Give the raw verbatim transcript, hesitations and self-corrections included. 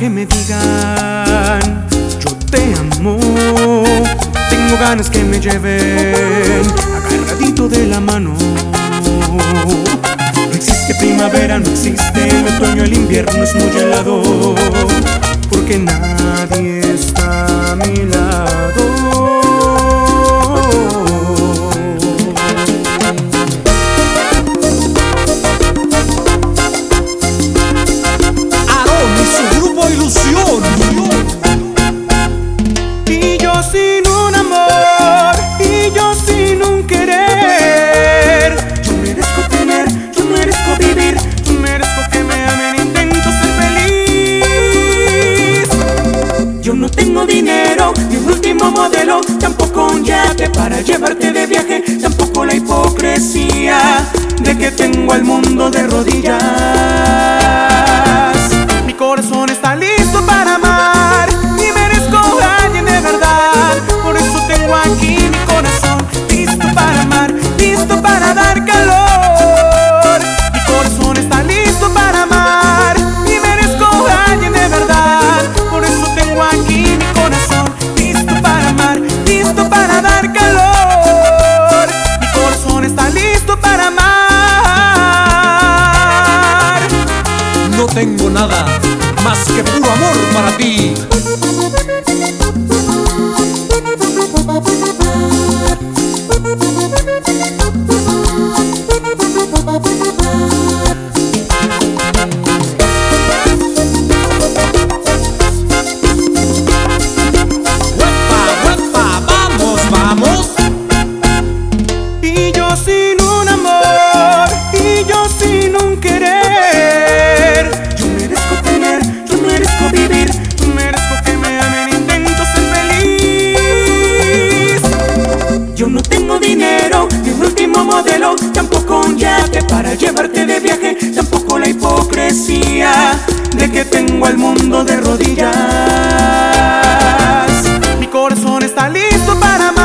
que me digan yo te amo. Tengo ganas que me lleven agarradito de la mano. No existe primavera, no existe el otoño, el invierno es muy helado, porque nadie está a mi lado. Y yo sin un amor, y yo sin un querer. Yo merezco tener, yo merezco vivir, yo merezco que me amen, intento ser feliz. Yo no tengo dinero, ni un último modelo, tampoco un yate para llevarte de viaje, tampoco la hipocresía de que tengo al mundo de rodillas. Mi corazón está listo para amar y merezco a alguien de verdad. Por eso tengo aquí mi corazón listo para amar, listo para dar calor. Mi corazón está listo para amar y merezco a alguien de verdad. Por eso tengo aquí mi corazón listo para amar, listo para dar calor. Mi corazón está listo para amar. No tengo nada más que puro amor para ti. ¡Huepa, huepa! ¡Vamos, vamos! Y yo sin un amor, y yo sin un querer. Yo merezco tener, yo merezco vivir, yo merezco que me amen, intento ser feliz. Yo no tengo dinero, ni un último modelo, tampoco un yate para llevarte de viaje, tampoco la hipocresía de que tengo al mundo de rodillas. Mi corazón está listo para amar